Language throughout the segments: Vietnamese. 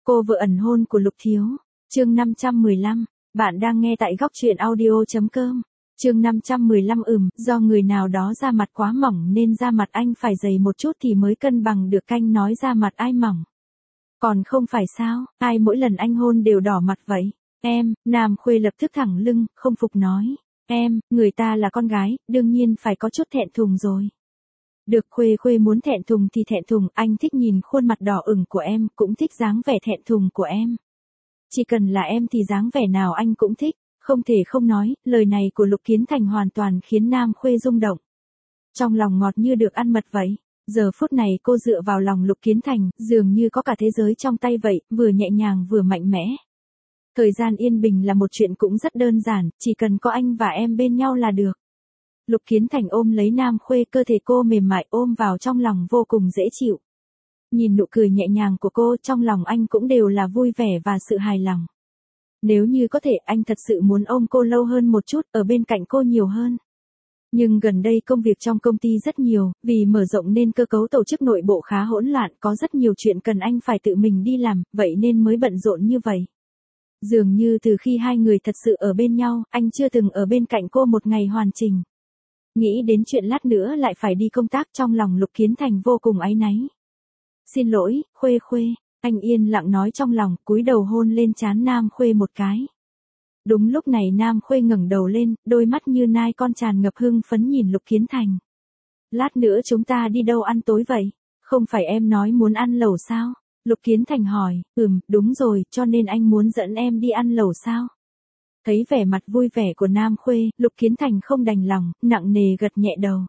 Cô vợ ẩn hôn của Lục Thiếu. Chương 515. Bạn đang nghe tại góc truyện audio.com. Chương 515. Do người nào đó da mặt quá mỏng nên da mặt anh phải dày một chút thì mới cân bằng được, canh nói da mặt ai mỏng. Còn không phải sao, ai mỗi lần anh hôn đều đỏ mặt vậy? Em, Nam Khuê lập tức thẳng lưng, không phục nói. Em, người ta là con gái, đương nhiên phải có chút thẹn thùng rồi. Được, Khuê muốn thẹn thùng thì thẹn thùng, anh thích nhìn khuôn mặt đỏ ửng của em, cũng thích dáng vẻ thẹn thùng của em. Chỉ cần là em thì dáng vẻ nào anh cũng thích, không thể không nói, lời này của Lục Kiến Thành hoàn toàn khiến Nam Khuê rung động. Trong lòng ngọt như được ăn mật vậy. Giờ phút này cô dựa vào lòng Lục Kiến Thành, dường như có cả thế giới trong tay vậy, vừa nhẹ nhàng vừa mạnh mẽ. Thời gian yên bình là một chuyện cũng rất đơn giản, chỉ cần có anh và em bên nhau là được. Lục Kiến Thành ôm lấy Nam Khuê, cơ thể cô mềm mại ôm vào trong lòng vô cùng dễ chịu. Nhìn nụ cười nhẹ nhàng của cô, trong lòng anh cũng đều là vui vẻ và sự hài lòng. Nếu như có thể, anh thật sự muốn ôm cô lâu hơn một chút, ở bên cạnh cô nhiều hơn. Nhưng gần đây công việc trong công ty rất nhiều, vì mở rộng nên cơ cấu tổ chức nội bộ khá hỗn loạn, có rất nhiều chuyện cần anh phải tự mình đi làm, vậy nên mới bận rộn như vậy. Dường như từ khi hai người thật sự ở bên nhau, anh chưa từng ở bên cạnh cô một ngày hoàn chỉnh. Nghĩ đến chuyện lát nữa lại phải đi công tác, trong lòng Lục Kiến Thành vô cùng áy náy. Xin lỗi, Khuê, anh yên lặng nói trong lòng, cúi đầu hôn lên trán Nam Khuê một cái. Đúng lúc này Nam Khuê ngẩng đầu lên, đôi mắt như nai con tràn ngập hưng phấn nhìn Lục Kiến Thành. Lát nữa chúng ta đi đâu ăn tối vậy? Không phải em nói muốn ăn lẩu sao? Lục Kiến Thành hỏi. Đúng rồi, cho nên anh muốn dẫn em đi ăn lẩu sao? Thấy vẻ mặt vui vẻ của Nam Khuê, Lục Kiến Thành không đành lòng, nặng nề gật nhẹ đầu.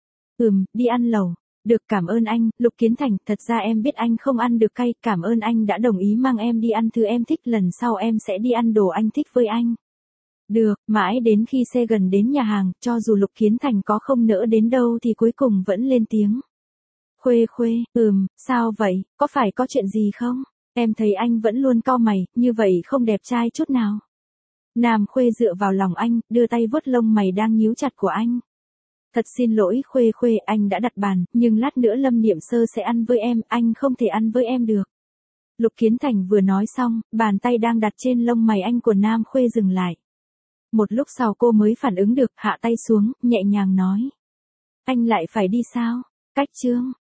Đi ăn lẩu. Được, cảm ơn anh, Lục Kiến Thành, thật ra em biết anh không ăn được cay, cảm ơn anh đã đồng ý mang em đi ăn thứ em thích, lần sau em sẽ đi ăn đồ anh thích với anh. Được, mãi đến khi xe gần đến nhà hàng, cho dù Lục Kiến Thành có không nỡ đến đâu thì cuối cùng vẫn lên tiếng. Khuê, sao vậy, có phải có chuyện gì không? Em thấy anh vẫn luôn cau mày, như vậy không đẹp trai chút nào. Nam Khuê dựa vào lòng anh, đưa tay vuốt lông mày đang nhíu chặt của anh. Thật xin lỗi Khuê, anh đã đặt bàn, nhưng lát nữa Lâm Niệm Sơ sẽ ăn với em, anh không thể ăn với em được. Lục Kiến Thành vừa nói xong, bàn tay đang đặt trên lông mày anh của Nam Khuê dừng lại. Một lúc sau cô mới phản ứng được, hạ tay xuống, nhẹ nhàng nói. Anh lại phải đi sao? Cách Trương,